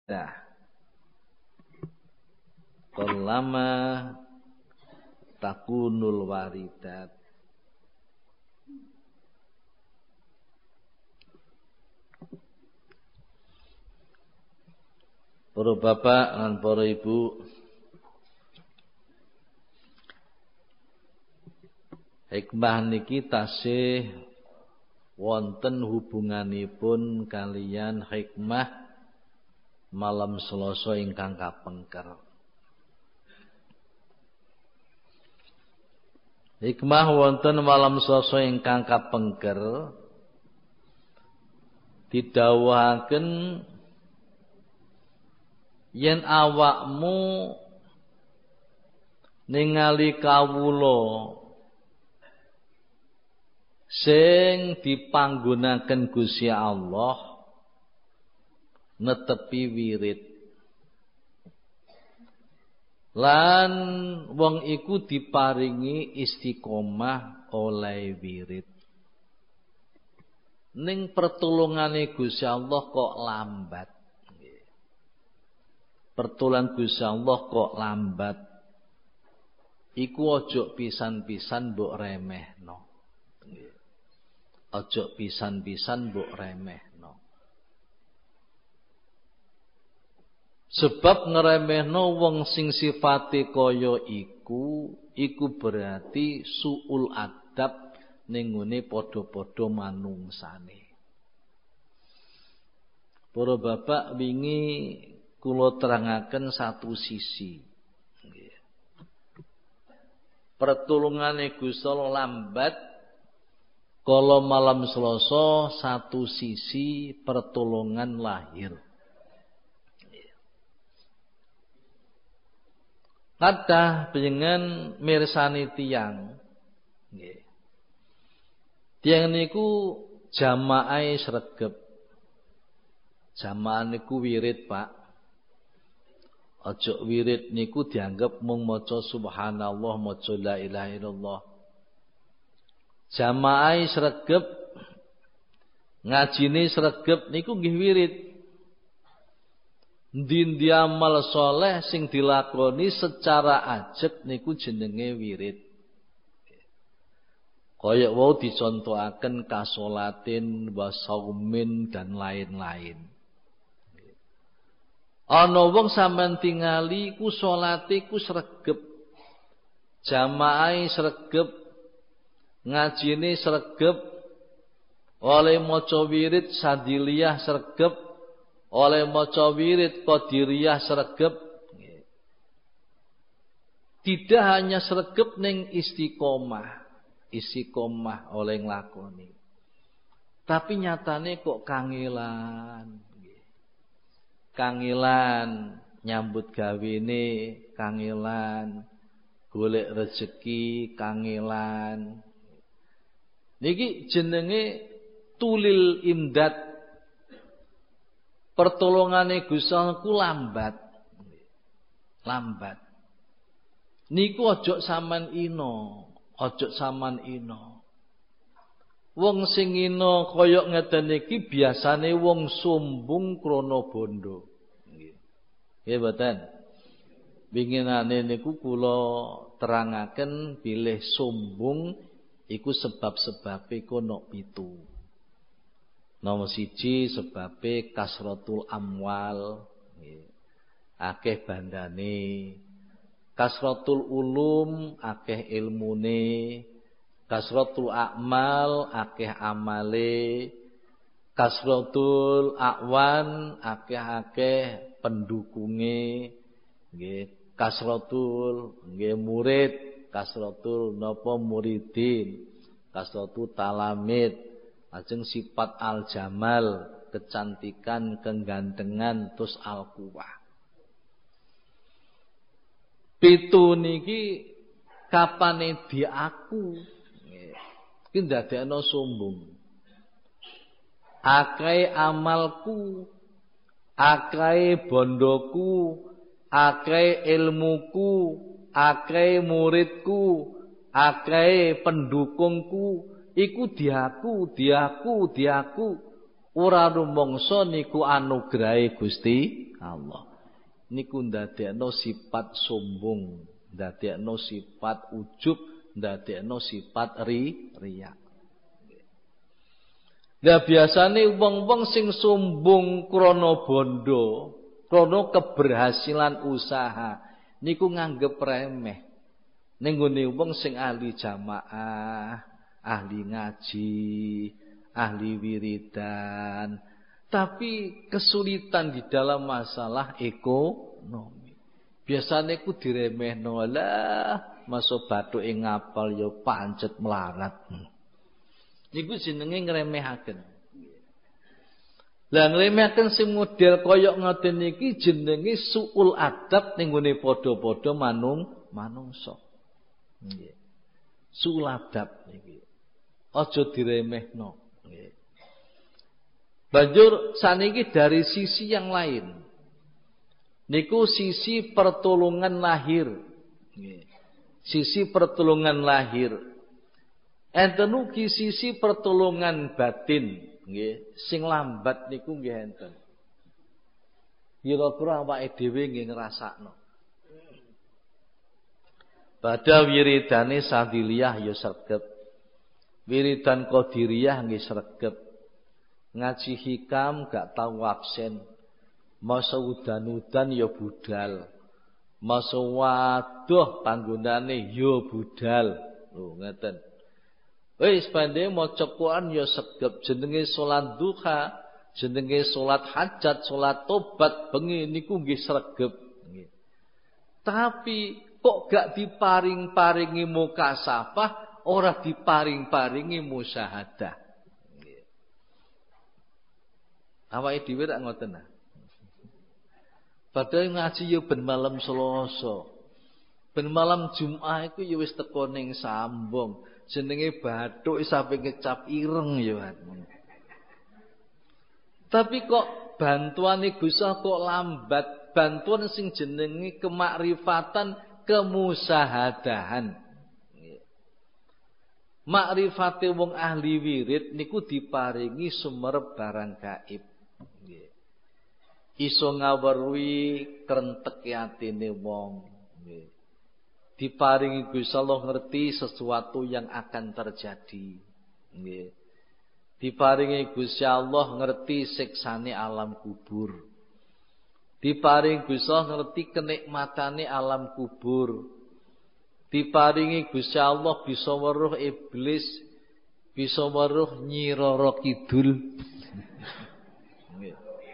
Nah, qallama takunul waridat. Para bapak lan para ibu, hikmah niki tasih wonten hubunganipun kalian hikmah malam Selasa ingkang kapengker. Hikmah wonten malam Selasa ingkang kapengker didhawuhaken yen awakmu ningali kawula sing dipanggonaken Gusti Allah netepi wirid lan wong iku diparingi istiqomah oleh wirid ning pertolongane Gusti Allah kok lambat. Pertolongan Gusti Allah kok lambat. Iku ojo pisan-pisan mbok remehno. Ojo pisan-pisan mbok remehno. Sebab ngeremehno wong sing sifate kaya iku berarti suul adab ning ngene padha-padha manungsane. Para bapak wingi kula terangaken satu sisi. Pertolongane Gusti Allah lambat kala malam Selasa, satu sisi pertolongan lahir. Kadah panjenengan mirsani tiyang. Nggih. Tiyang niku jamaah sregep. Jamaah niku wirid, Pak. Ojo wirid niku dianggap mung maca subhanallah, maca la ilaha illallah. Jamaah sregep, ngajine sregep niku nggih wirid. Ndi amal soleh sing dilakoni secara ajeg niku jenenge wirid. Kaya wau dicontohaken kasolatin wa saumin dan lain-lain. Ana wong sampean tingali ku salate ku sregep. Jamaah sregep, ngajine sregep, oleh maca wirid sadiliyah sregep, oleh maca wirid qadiriyah sregep. Tidak hanya sregep ning istiqomah oleh nglakoni. Tapi nyatane kok kangelan. Kangelan nyambut gawene, kangelan golek rezeki, kangelan. Niki jenenge tulil imdad. Pertolongane Gusti Allah ku lambat. Lambat. Niku ojo sampean ino, ojo sampean ino. Wong sing ino kaya ngeten iki biasane wong sombong krana bondo. Nggih mboten. Winginane niku kula terangaken bilih sombong iku sebab-sebabe kono 7. Nomor 1 sebabe kasratul amwal, akeh bandane. Kasratul ulum, akeh ilmune. Kasratul a'mal, akeh amale. Kasratul a'wan, akeh-akeh pendukunge. Nggih, kasratul nggih murid, kasratul napa muridin, kasratul talamid, lajeng sifat al-jamal, kecantikan, kegantengan, terus al-quwah. 7 niki kapane diaku iki ndadekno sombong. Akeh amalku, akeh bondoku, akeh ilmuku, akeh muridku, akeh pendukungku, iku diaku. Ora rumangsa niku anugrahe Gusti Allah. Niku ndadekno sifat sombong, ndadekno sifat ujub, ndadekno sifat riya. Lah biasane wong-wong sing sombong krana bondo, krana keberhasilan usaha, niku nganggep remeh. Ning nggone wong sing ahli jamaah, ahli ngaji, ahli wiridan, tapi kesulitan di dalam masalah ekonomi. Biasane ku diremehno, lah masuk bathuke ngapal ya pancet melarat. Niku jenenge ngremehaken. Lah ngremehaken sing model kaya ngoten niki jenenge suul adab ning gone padha-padha manungsa. Nggih. Suul adab niki. Aja diremehno. Nggih. Banjur saniki dari sisi yang lain. Niku sisi pertolongan lahir. Nggih. Sisi pertolongan lahir. Enten ugi sisi pertolongan batin, nggih. Sing lambat niku nggih enten. Kira-kira awake dhewe nggih ngrasakno. Pada wiridane Sadiliyah ya sregep. Wiridan Qadiriyah nggih sregep. Ngaji hikam gak tau absen. Masa udan-udan ya budal. Masa waduh panggonane ya budal. Lho ngeten. Wis pandhe maca Quran ya segep jenenge salat duha, jenenge salat hajat, salat tobat bengi niku nggih sregep nggih. Tapi kok gak diparing-paringi mukasafah, ora diparing-paringi musyahadah. Nggih. Awake dhewe rak ngoten ah. Padahal ngaji ya ben malam Selasa. Ben malam Jumat iku ya wis teko ning sambung. Jenenge bathuk sampe ngecap ireng ya. Tapi kok bantuane Gusti kok lambat, bantuan sing jenenge kemakrifatan, kemusahadahan. Makrifate wong ahli wirid niku diparingi sumerep barang gaib. Iso ngaweruhi krentek atine wong. Diparingi Gusti Allah ngerti sesuatu yang akan terjadi. Nggih. Diparingi Gusti Allah ngerti siksane alam kubur. Diparingi Gusti Allah ngerti kenikmatane alam kubur. Diparingi Gusti Allah bisa weruh iblis, bisa weruh Nyi Roro Kidul. Nggih.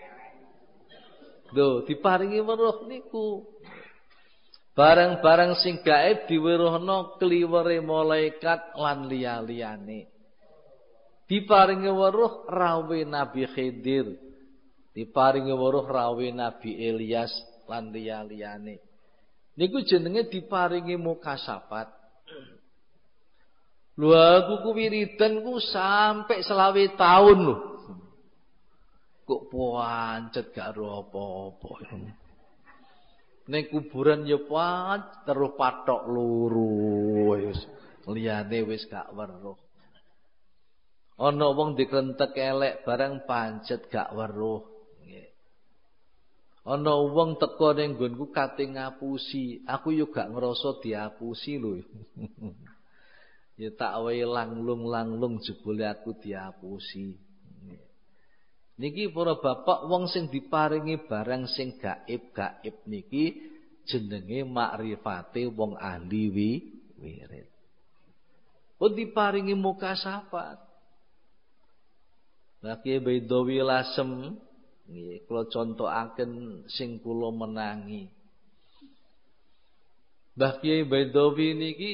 Lho, diparingi weruh niku. Barang-barang sing gaib diweruhna kliwere malaikat lan liya-liyane. Diparingi weruh rawe Nabi Khidir. Diparingi weruh rawe Nabi Ilyas lan liya-liyane. Niku jenenge diparingi mukasafat. Lho aku ku wiridan ku sampai 20 tahun lho. Kok pancet gak ro apa-apa. Ning kuburan ya terus patok loro wis liyane wis gak weruh. Ana wong dikrentek elek barang pancet gak weruh. Nggih. Ana wong teko ning nggonku kate ngapusi, aku yo gak ngrasa diapusi lho. Ya tak wae langlung-langlung jebule aku diapusi. Niki para bapak wong sing diparingi barang sing gaib-gaib niki jenenge makrifate wong ahli wirid. Pun diparingi mukasafat. Lah Kyai Baidawi Lasem nggih kula contohaken sing kula menangi. Mbah Kyai Baidawi niki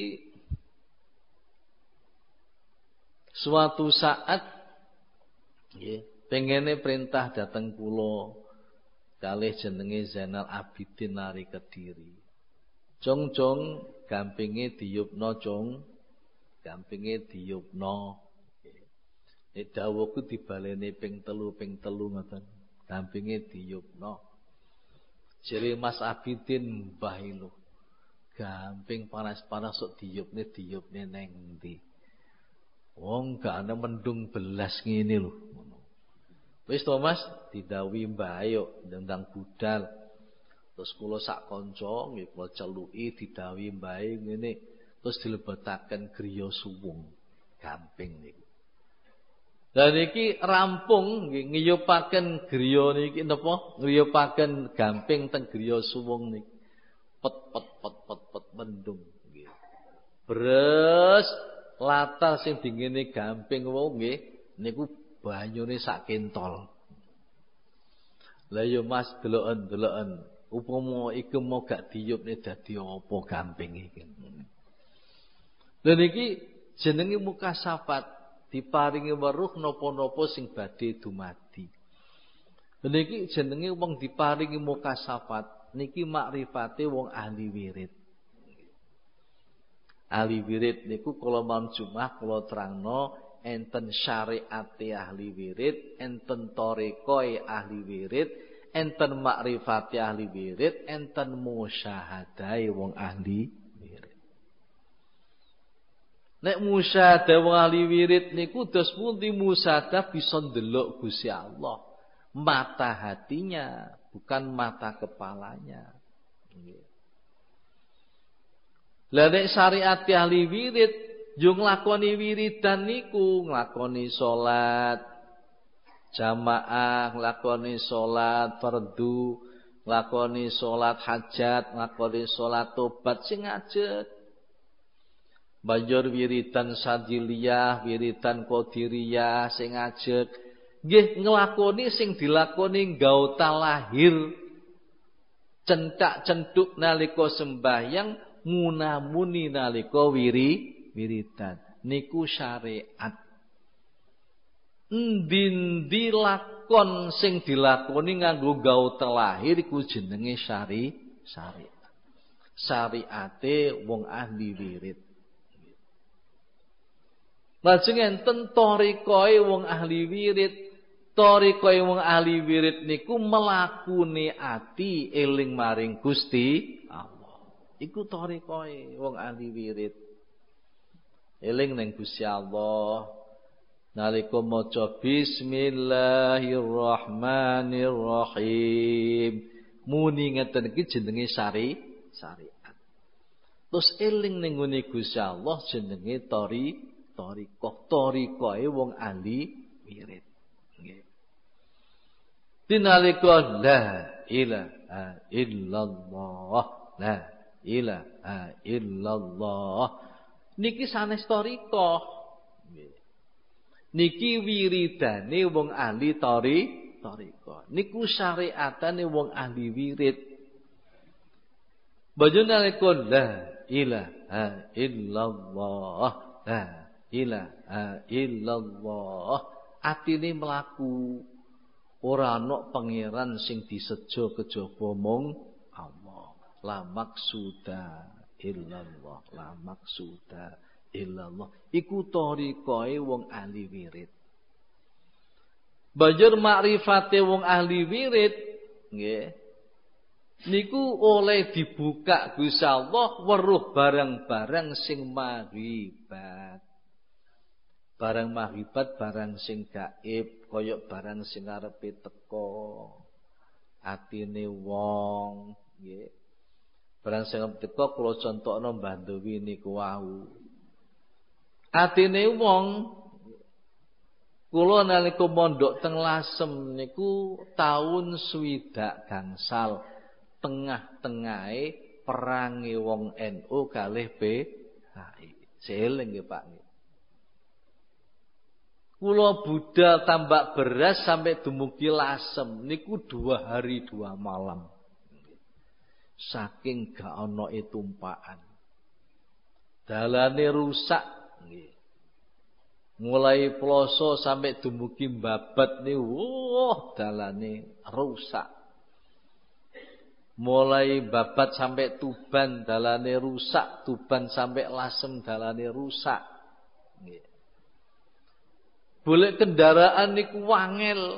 suatu saat nggih pengene perintah dateng kula kalih jenenge Zainal Abidin Nari Kediri. Jong gampinge diyupna jong, gampinge diyupna. Nek dawuhku dibaleni ping telu ngoten. Gampinge diyupna. Jere Mas Abidin mbah lho. Gamping panas-panas sok diyupne neng ndi. Wong gak ana mendung belas ngene lho. Wis to Mas, didhawuhi mbah ayo ndang budal. Terus kula sak kanca nggih kula celuki didhawuhi mbahe ngene, terus dilebetaken griya suwung gamping niku. Lah niki rampung nggih ngiyupaken griya niki napa? Ngiyupaken gamping teng griya suwung niki. Pet mendung nggih. Bres latar sing dingene gamping wau nggih niku banyune sak kentol. Lah ya Mas deloken upama iku mau gak diyupne dadi apa gamping iki. Lha niki jenenge mukasafat, diparingi weruh napa-napa sing badhe dumadi. Lha niki jenenge wong diparingi mukasafat, niki makrifate wong ahli wirid. Ahli wirid niku kula malam Jumat kula terangno enten syariate ahli wirid, enten thariqahe ahli wirid, enten makrifate ahli wirid, enten musyahadahe wong ahli wirid. Nek musyahadah wong ahli wirid niku dos pundi musyahadah bisa ndelok Gusti Allah. Mata hatinya, bukan mata kepalanya. Lah nek syariat ahli wirid yo nglakoni wiridan niku, nglakoni salat jamaah, nglakoni salat fardu, nglakoni salat hajat, nglakoni salat tobat sing ajeg. Banjur wiridan sadiliyah, wiridan qadiriyah sing ajeg. Nggih nglakoni sing dilakoni nggauta lahir. Centak cenduk nalika sembahyang, munamuni nalika wiridan. Niku syariat. Endi lakon sing dilakoni nganggo nggauta lahir iku jenenge syariat. Syariate wong ahli wirid. Lajeng enten thariqahe wong ahli wirid. Thariqahe wong ahli wirid niku melakune ati eling maring Gusti Allah. Iku thariqahe wong ahli wirid. Eling ning Gusti Allah nalika maca bismillahirrahmanirrahim. Muni ngeten iki jenenge syariat. Terus eling ning ngene Gusti Allah jenenge thariqahe wong ahli wirid. Nggih. Dinalika la ilaha illallah, la ilaha illallah. Niki sanes thariqah. Nggih. Niki wiridane wong ahli thariqah. Niku syariatane wong ahli wirid. Bajunalika la ilaha illallah, la ilaha illallah, atine mlaku ora ana pangeran sing disejo kejaba mung Allah. La maksuda illallah, la maksuda illallah. Iku thariqahe wong ahli wirid. Banjur makrifate wong ahli wirid nggih niku oleh dibuka Gusti Allah weruh barang-barang sing maghribat. Barang maghribat barang sing gaib, kaya barang sing arepe teka. Atine wong, nggih. Barang sing arepe teka kula contokno Mbah Ndowi niku wau. Atine wong kula nalika mondok teng Lasem niku taun 60 gangsal. Tengah-tengahe perange wong NU kalih PKI. Seling nggih Pak. Kula budal tambak beras sampai dumugi Lasem niku 2 hari 2 malam. Saking gak ana tumpakan. Dalane rusak nggih. Mulai Ploso sampai dumugi Babat niku dalane rusak. Mulai Babat sampai Tuban dalane rusak, Tuban sampai Lasem dalane rusak. Nggih. Boleh kendaraan niku wangel.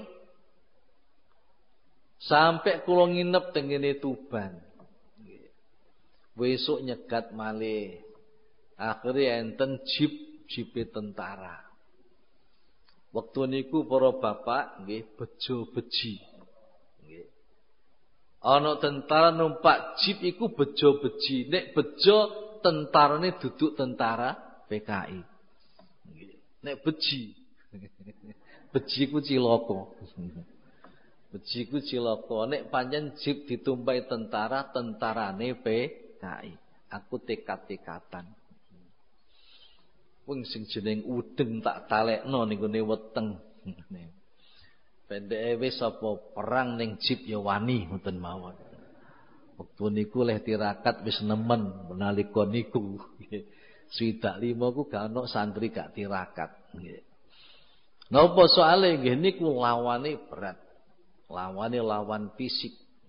Sampai kula nginep teng ngene Tuban. Nggih. Besok nyegat malih. Akhire enten jipe tentara. Wektu niku para bapak nggih bejo beji. Nggih. Ana tentara numpak jeep iku bejo beji. Nek bejo tentarane duduk tentara PKI. Nggih. Nek beji. Beji ku cilaka. Beji ku cilaka. Nek pancen jeep ditumpai tentara, tentarane PKI. Aku tekad-tekatan. Wong sing jeneng udeng tak talekno ning gone weteng. Pendeke wis apa perang ning jeep ya wani ngoten mawon. Wektu niku leh tirakat wis nemen menalika niku. 65 ku gak ono santri gak tirakat nggih. Napa soale nggih niku lawane berat. Lawane lawan fisik.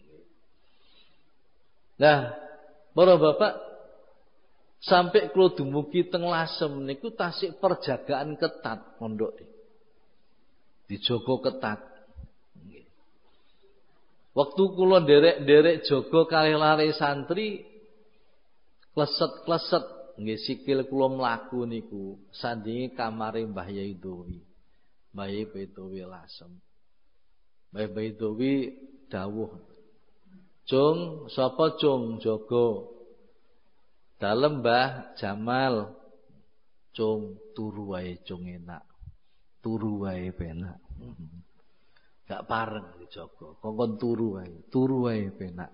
Nah, para bapak sampai kula dumugi teng Lasem niku tasik perjagaan ketat pondok. Dijaga ketat. Nggih. Waktu kula nderek-nderek jaga kalih lare santri kleset-kleset nggih sikil kula mlaku niku sandinge kamare Mbah Yai Dowi. Mbah Yai Dowi Lasem. Mbah Yai Dowi dawuh. Cung, sapa cung jaga dalem Mbah Jamal. Cung turu wae cung enak. Turu wae penak. Gak pareng dijaga. Kongkon turu wae penak.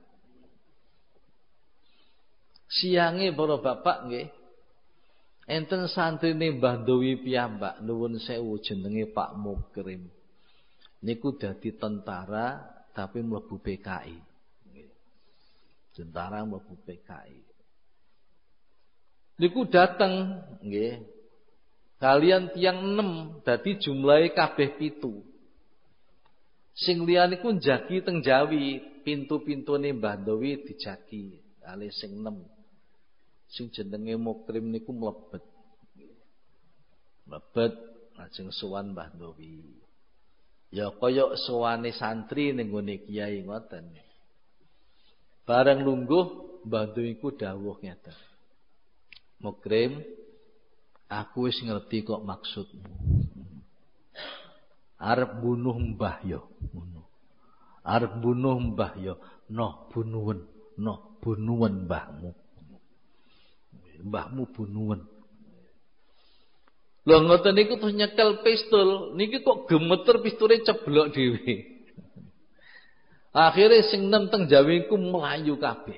Siange para bapak nggih. Enten santrine Mbah Dowi piyambak nuwun sewu jenenge Pak Mukrim. Niku dadi tentara tapi mlebu PKI. Nggih. Tentara mlebu PKI. Niku dateng nggih. Kalian tiang 6 dadi jumlahe kabeh 7. Sing liyane ku njagi teng Jawi, pintu-pintune Mbah Dowi dijagi kalih sing 6. Sing jenenge Mukrim niku mlebet. Mlebet lajeng sowan Mbah Dowi. Ya kaya sowane santri ning gone kiai ngoten. Bareng lungguh Mbah Dowi ku dawuh ngeten. Mukrim, aku wis ngerti kok maksudmu. Arep bunuh mbah yo ngono. Arep bunuh mbah yo, noh bunuhen mbahmu. Mbahmu bunuhen. Lho ngoten niku terus nyekel pistol, niki kok gemeter pistole ceblok dhewe. Akhire sing 6 teng Jawi ku mlayu kabeh.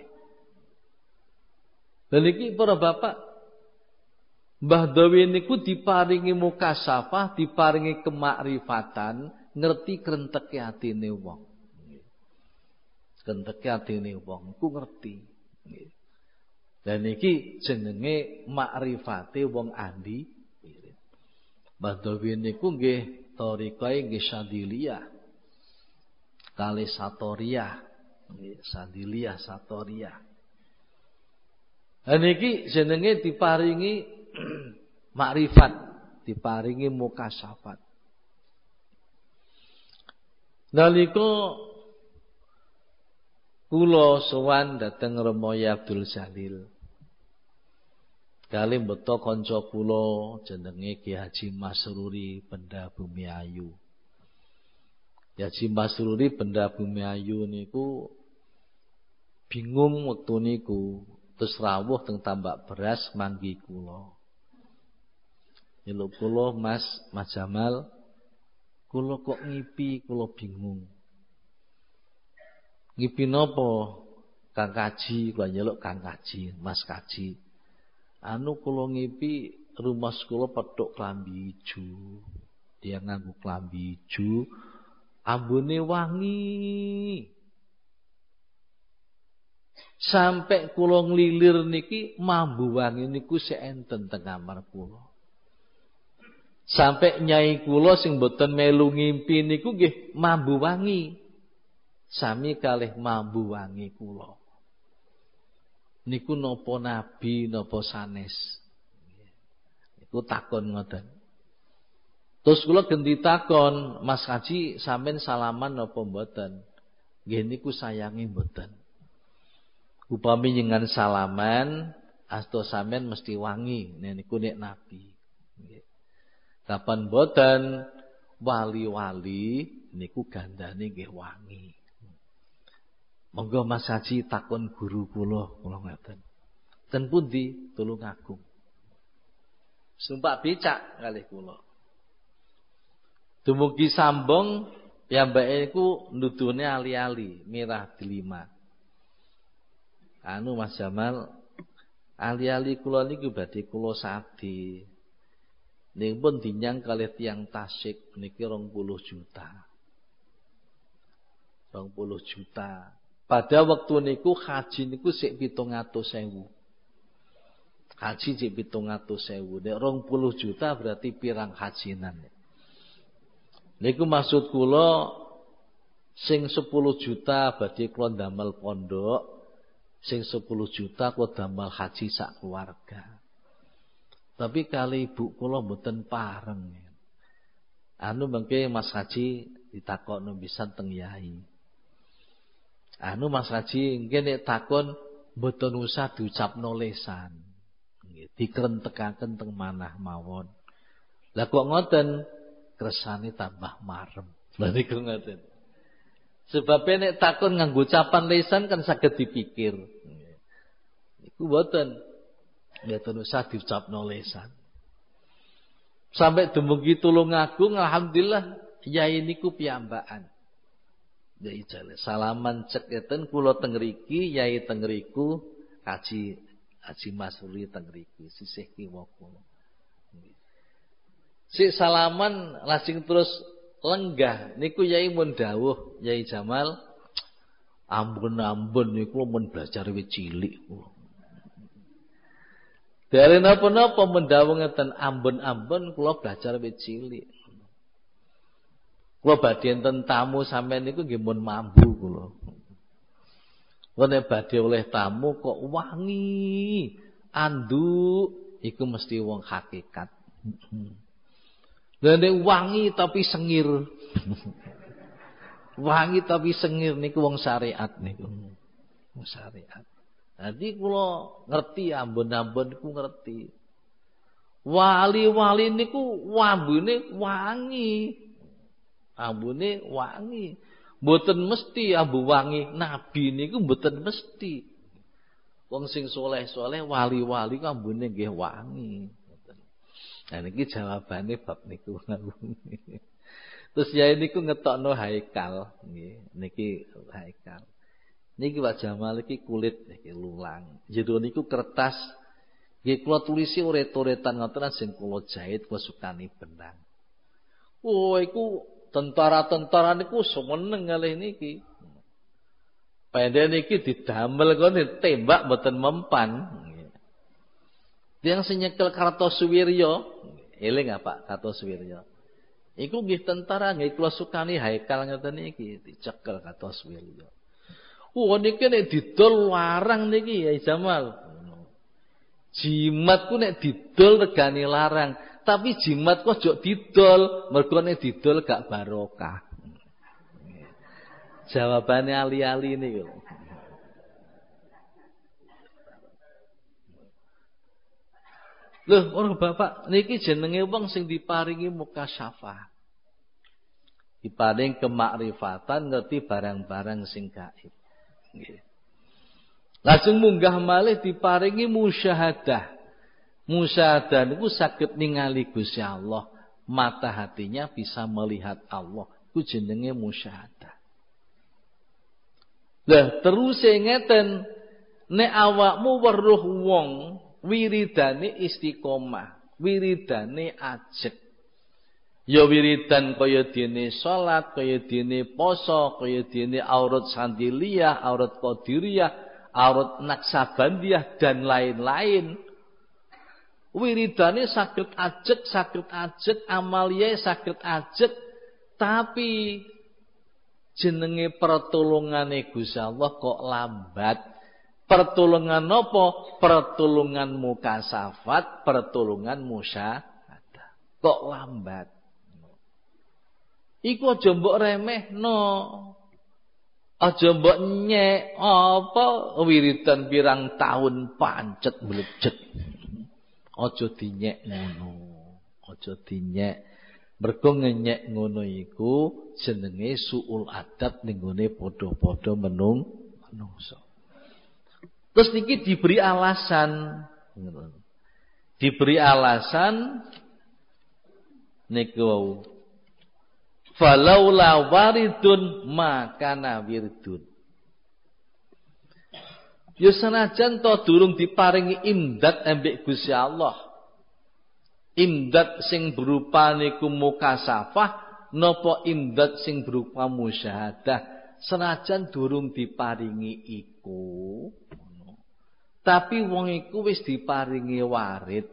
Lha niki para bapak Mbah Dowi niku diparingi mukasafah, diparingi kemakrifatan, ngerti krenteke atine wong. Krenteke atine wong iku ngerti. Dan niki jenenge makrifate wong andi. Mbah Dowi niku nggih thariqahe nggih Sadiliyah. Kalih Satoriyah. Nggih, Sadiliyah Satoriyah. Dan niki jenenge diparingi makrifat, diparingi mukasafat. Nalika kula sowan dhateng Remaya Abdul Jalil. Kali mbeta kanca kula jenenge Ki Haji Masruri Benda Bumi Ayu. Ki Haji Masruri Benda Bumi Ayu niku bingung wektu niku, terus rawuh teng tambak beras manggi kula. Nyeluk kula, Mas Jamal, kula kok ngipi, kula bingung. Ngipi napa? Kang Kaji, kula nyeluk Kang Kaji, Mas Kaji. Anu kula ngipi rumah kula petuk klambi ijo. Dia nganggo klambi ijo, ambune wangi. Sampai kula nglilir niki mambu wangi niku sik enten teng kamar kula. Sampai nyai kula sing boten melu ngimpi niku nggih mambu wangi. Sami kalih mambu wangi kula. Niku napa nabi napa sanes. Niku takon ngoten. Terus kula ganti takon, Mas Haji sampean salaman napa mboten? Nggih niku sayangi mboten. Upami njenengan salaman, asta sampean mesti wangi. Niku nek nabi. Nggih. Kapan boten wali-wali niku gandane nggih wangi. Monggo Mas Haji takon guru kula ngaten. Ten pundi Tulungagung. Sumpak becak kalih kula. Dumugi sambung piyambake iku nudune ali-ali, mirah delima. Anu Mas Jamal, ali-ali kula niku badhe kula sadi. Ning pun dinyang kalih tiyang Tasik niki 20 juta. 20 juta. Pada waktu niku haji niku sik 700.000. Haji sik 700.000. Nek 20 juta berarti pirang hajinan. Niku maksud kula sing 10 juta badhe kula ndamel pondok, sing 10 juta kula damel haji sak keluarga. Tapi kali ibu kula mboten pareng. Anu mengke Mas Haji ditakokno pisan teng yai. Anu Mas Haji nggih nek takon mboten usah diucapno lesan. Nggih, dikrentekaken teng manah mawon. Lah kok ngoten kersane tambah marem. Lha niku ngoten. Sebab nek takon nganggo ucapan lisan kan saged dipikir. Iku mboten. Mboten usah diucapno lisan. Sampai dumugi Tulungagung alhamdulillah yai niku piyambakan. Yai jale salaman cek eten kula teng mriki, yai teng mriku, Haji Masuri teng mriki, sisih kiwa kula. Si salaman lajeng terus lenggah niku yai mun dawuh Yai Jamal ampun niku mun belajar wit cilik. Dari napa-napa mun dawuh ngeten ampun kula belajar wit cilik. Kula badhe enten tamu sampean niku nggih mun mambu kula. Nek badhe oleh tamu kok wangi, anduk iku mesti wong hakikat. Lah nek wangi tapi sengir. Wangi tapi sengir niku wong syariat niku. Wong syariat. Dadi kula ngerti ampun-ampun niku ngerti. Wali-wali niku ambune wangi. Ambune wangi. Mboten mesti ambu wangi nabi niku mboten mesti. Wong sing saleh-saleh wali-wali ku ambune nggih wangi. Nah niki jawabane bab niku. Terus yai niku ngetokno haikal nggih. Niki haikal. Niki Pak Jamal iki kulit niki lulang. Jero niku kertas nggih kula tulisi uret-uretan ngoten sing kula jahit kula sukani benang. Oh iku tentara-tentara niku semeneng kalih niki. Pendek niki didamel kon ditembak mboten mempan. Yang senyekel Kartosuwiryo, eling apa Kartosuwiryo? Iku nggih tentara nggih kula sukani haikal ngoten iki dicekel Kartosuwiryo. Niki nek didol larang niki ya Jamal. Jimat ku nek didol regane larang, tapi jimat kok ojo didol, mergo nek didol gak barokah. Jawabane ali-ali niku. Loh, orang bapak niki jenenge wong sing diparingi mukasyafah. Diparing kemakrifatan ngerti barang-barang sing gaib. Nggih. Lajeng munggah malih diparingi musyahadah. Musyahadah niku saged ningali Gusti Allah, mata hatinya bisa melihat Allah. Ku jenenge musyahadah. Lah terus ngeten nek awakmu weruh wong wiridane istiqomah, wiridane ajeg. Ya wiridan kaya dene salat, kaya dene poso, kaya dene aurat sandiliyah, aurat qadiriyah, aurat naksabandiyah dan lain-lain. Wiridane saged ajeg, amaliyae saged ajeg, tapi jenenge pertolongane Gusti Allah kok lambat. Pertolongan apa? Pertolongan mukasafat, pertolongan musyahadah. Kok lambat? Iku aja mbok remehno. Aja mbok nyek apa wiridan pirang tahun pancet mlejet. Aja dinyek ngono. Aja dinyek. Mergo ngenyek ngono iku jenenge suul adab ning gone padha-padha menungso. Terus niki diberi alasan. Diberi alasan niku falaula waridun makana wirdun. Ya senajan to durung diparingi imdad ambek Gusti Allah. Imdad sing berupa niku mukasafah napa imdad sing berupa musyahadah senajan durung diparingi iku. Tapi wong iku wis diparingi warid.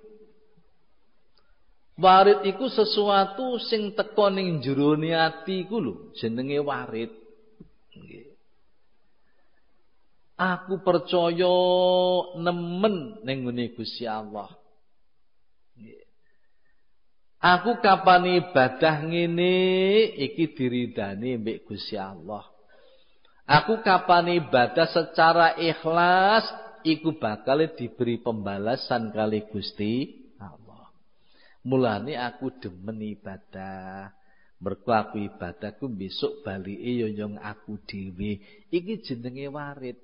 Warid iku sesuatu sing teka ning jerone ati iku lho, jenenge warid. Nggih. Aku percaya nemen ning ngene Gusti Allah. Nggih. Aku kapan ibadah ngene iki diridani mbek Gusti Allah. Aku kapan ibadah secara ikhlas iku bakal diberi pembalasan kali Gusti Allah. Mulane aku demen ibadah. Mergo aku ibadahku besok balike ya nyong aku dhewe. Iki jenenge warid.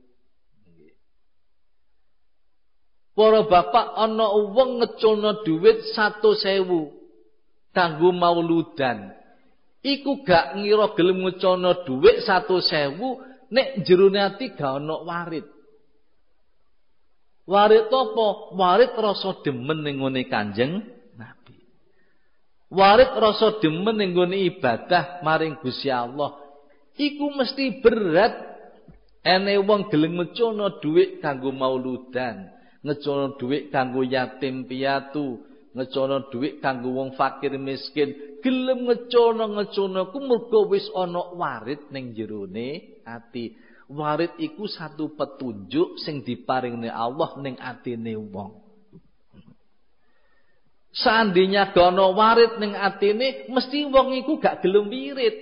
Para bapak ana wong ngeculno dhuwit 100.000 kanggo mauludan. Iku gak ngira gelem ngeculno dhuwit 100.000 nek jerone ati gak ana warid. Warid apa? Warid rasa demen ning ngene Kanjeng Nabi. Warid rasa demen ning ngene ibadah maring Gusti Allah. Iku mesti berat. Ene wong gelem ngeculno dhuwit kanggo mauludan, ngeculno dhuwit kanggo yatim piatu, ngeculno dhuwit kanggo wong fakir miskin, gelem ngeculno ku mergo wis ana warid ning jerone ati. Warid iku satu petunjuk sing diparingne Allah ning atine wong. Seandainya gak ana warid ning atine, mesti wong iku gak gelem wirid.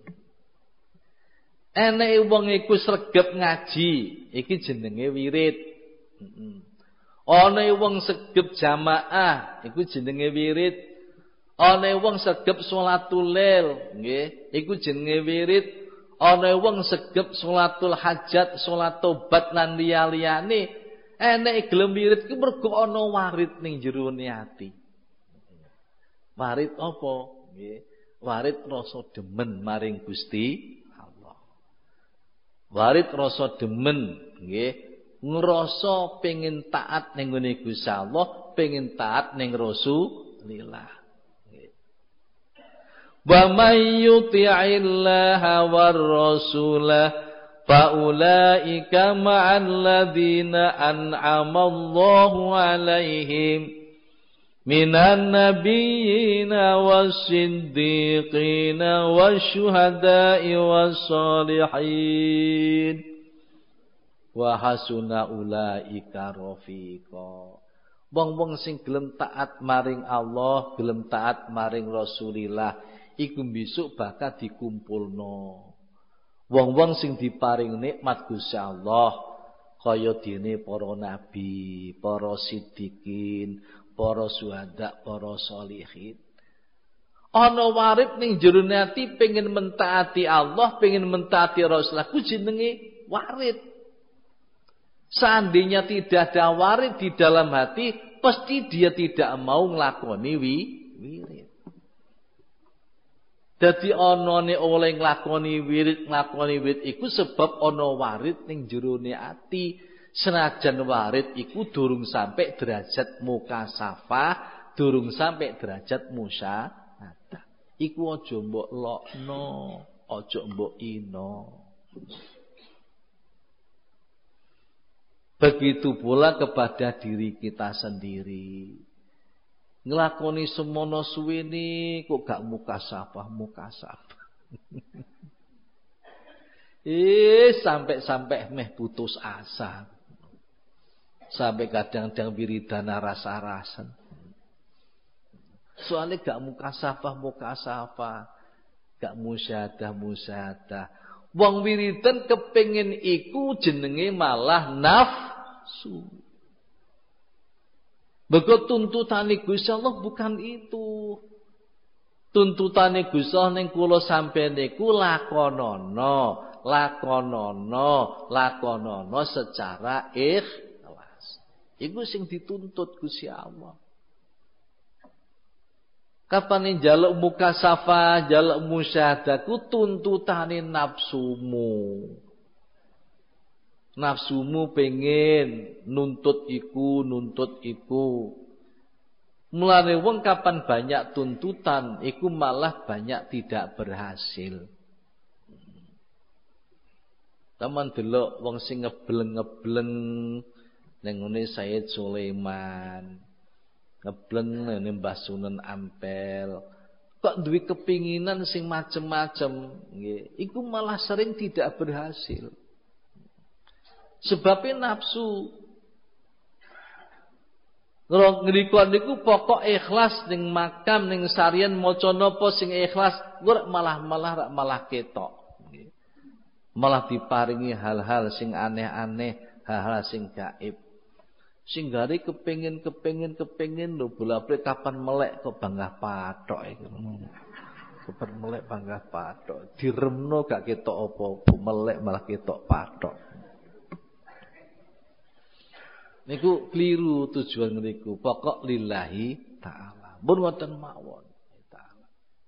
Eneke wong iku sregep ngaji, iki jenenge wirid. Ana wong sregep jamaah, iku jenenge wirid. Ana wong sregep salatul lail, nggih, iku jenenge wirid. Ana wong segep salatul hajat, salat tobat lan liya-liyane, enek gelem wirid ku mergo ana warid ning jerone ati. Warid apa? Nggih, warid rasa demen maring Gusti Allah. Warid rasa demen, nggih, ngrasa pengin taat ning ngene Gusti Allah, pengin taat ning Rasulillah. Wa may yuti'illaha war rasulah fa ulaika ma'al ladzina an'ama Allahu 'alaihim minan nabiyyina was-siddiqina wasyuhada'i was-shalihin wa hasuna ulaika rafiqa. Wong-wong sing gelem taat maring Allah, gelem taat maring Rasulillah iku besok bakal dikumpulno. Wong-wong sing diparing nikmat Gusti Allah kaya dene para nabi, para siddiqin, para syuhada, para sholihin. Ana warid ning jerone ati pengin mentaati Allah, pengin mentaati Rasulullah, ku jenenge warid. Seandainya tidak ada warid di dalam hati, pasti dia tidak mau nglakoni wirid. Dadi anane oleh nglakoni wirid iku sebab ana warid ning jerone ati. Senajan warid iku durung sampai derajat mukasafah, durung sampai derajat musyahadah. Iku aja mbok lokno, aja mbok ino. Begitu pula kepada diri kita sendiri. Ngelakoni semono suwene kok gak mukasafah. Sampai meh putus asa. Sampai kadang-kadang wiridan rasa-rasan. Soalnya gak mukasafah, gak musyahadah. Wong wiridan kepengin iku jenenge malah nafsu. Begitu tuntutan Gusti Allah bukan itu. Tuntutane Gusti Allah ning kula sampeyan niku lakonono secara ikhlas. Iku sing dituntut Gusti Allah. Kapan njaluk mukasafah, njaluk musyahadah ku tuntutane nafsumu. Nafsumu pengen nuntut iku. Mulane wong kapan banyak tuntutan, iku malah banyak tidak berhasil. Taman delok wong sing ngebleng-ngebleng ning ngene Sayyid Sulaiman, ngebleng ning Mbah Sunan Ampel, kok duwe kepinginan sing macem-macem, nggih, iku malah sering tidak berhasil. Sebabnya nafsu. Ngrikon niku pokok ikhlas ning makam ning sarian maca napa sing ikhlas, ora malah ketok. Malah diparingi hal-hal sing aneh-aneh, hal-hal sing gaib. Sing gare kepengin lho bola-balik kapan melek kok banggah pathok iki. Kapan melek banggah pathok. Diremno gak ketok apa-apa, melek malah ketok pathok. Niku keliru tujuan niku. Pokok lillahi ta'ala. Mun wonten mawon ta'ala.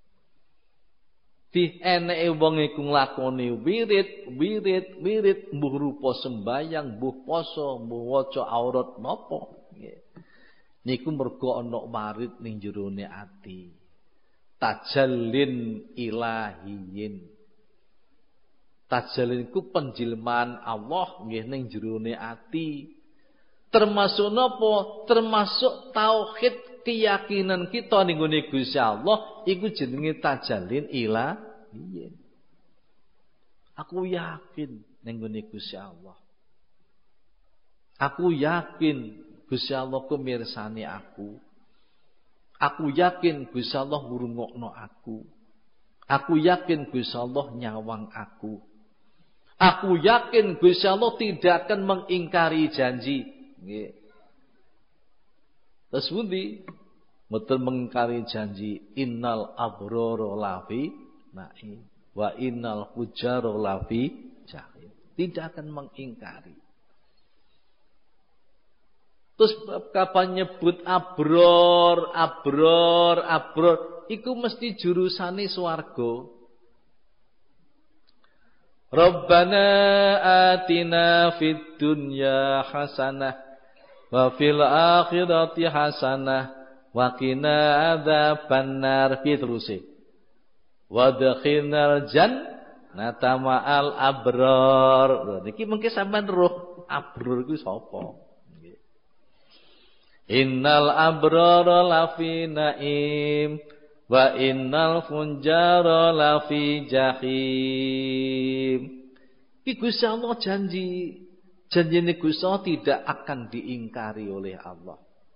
Di eneke wong iku nglakoni wirid, mbuh rupa sembayang, mbuh poso, mbuh waca aurat napa. Niku mergo ana marid ning jerone ati. Tajallin ilahiyin. Tajallin ku penjilmaan Allah nggih ning jerone ati. Termasuk napa? Termasuk tauhid keyakinan kita ning gone Gusti Allah iku jenenge tajallin ilahiyin. Aku yakin ning gone Gusti Allah. Aku yakin Gusti Allah ku mirsani aku. Aku yakin Gusti Allah ngrungokno aku. Aku yakin Gusti Allah nyawang aku. Aku yakin Gusti Allah tidak akan mengingkari janji. Nggih. Terus pundi? Mboten mengingkari janji. Innal abrara lafi na'im wa innal fujara lafi jahim. Tidak akan mengingkari. Terus kapan nyebut abror, iku mesti jurusane swarga. Rabbana atina fid dunya hasanah wa fil akhirati hasanah wa qina adzabannar. Terus wa dakhinal jannata ma'al abror. Niki mengke sampean roh abror iku sapa? Innal abrara lafi naim wa innal funjara lafi jahim. Iki Gusti Allah janjine Gusti Allah tidak akan diingkari oleh Allah.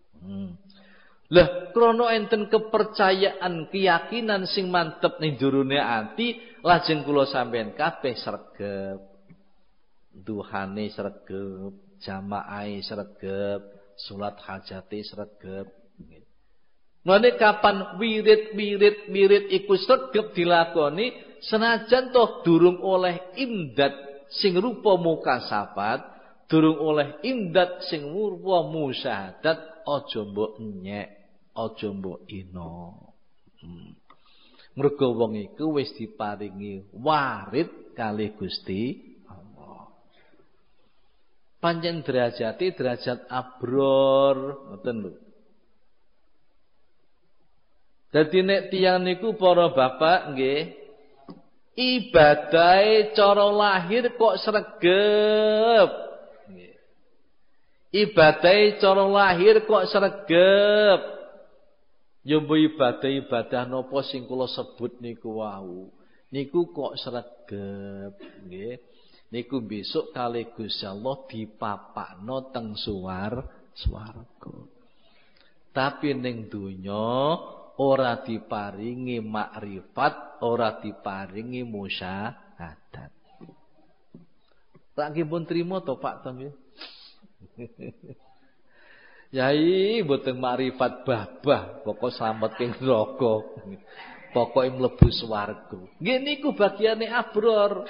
Lah krana enten kepercayaan, keyakinan sing mantep ning durune ati, lajeng kula sampeyan kabeh sregep. Duhane sregep, jamaahe sregep, salat hajate sregep. Mulane kapan wirid iku sregep dilakoni, senajan toh durung oleh imdad sing rupa mukasafat, durung oleh imdad sing rupa musyahadat, aja mbok nyek, aja mbok ina. Mergo wong iku wis diparingi warid kalih Gusti Allah. Pancen derajate derajat abror, ngoten lho. Dadi nek tiyang niku para bapak nggih, ibadahe cara lahir kok sregep. Ibadahe cara lahir kok sregep. Ya mbok ibadah napa sing kula sebut niku wau. Niku kok sregep, nggih. Niku besok kalih Gusti Allah dipapakno teng swarga. Tapi ning donya ora diparingi makrifat, ora diparingi musyahadat. Tak nggih pun trima to Pak Tom ya. Yai mboten makrifat babah, pokok slamet ing neraka. pokoke mlebu swarga. Nggih niku bagiane abror.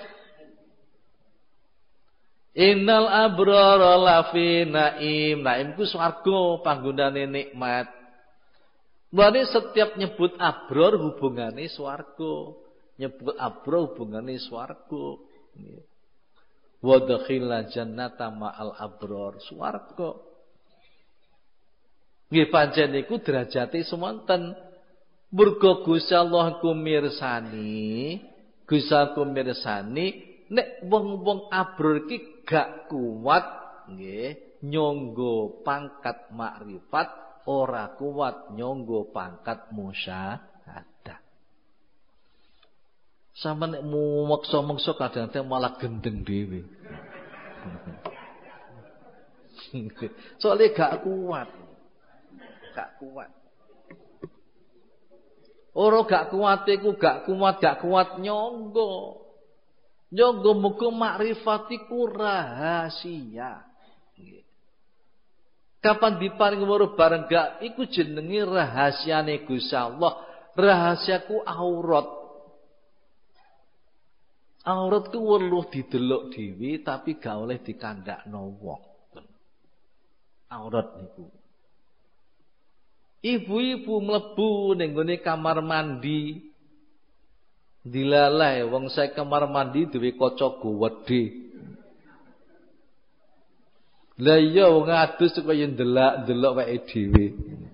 Innal abrara lafi naim. Naim ku swarga panggonane nikmat. Mulane setiap nyebut abror hubungane swarga. Nyebut abror hubungane swarga. Wa dakhilna jannata ma'al abror. Swarga. Nggih pancen niku derajate semonten. Mergo Gusti Allah ku mirsani, Gusti Allah ku mirsani nek wong-wong abror iki gak kuat nggih nyangga pangkat makrifat, ora kuat nyangga pangkat musyahadah. Sampe nek meksa-meksa kadang-kadang malah gendeng dhewe. Soale gak kuat. Gak kuat. Ora gak kuat iku gak kuat nyangga. Nyangga muga makrifat iku rahasia. Kapan diparing weruh bareng gak iku jenenge rahasiane Gusti Allah. Rahasiaku aurat. Aurat ku weruh didelok dhewe tapi gak oleh dikandakno wong. Aurat niku. Ibu-ibu mlebu ning gone kamar mandi. Dilalai wong saya kamar mandi duwe kaca gowedhe. Lah iya wong adus kaya ndelok wae dhewe.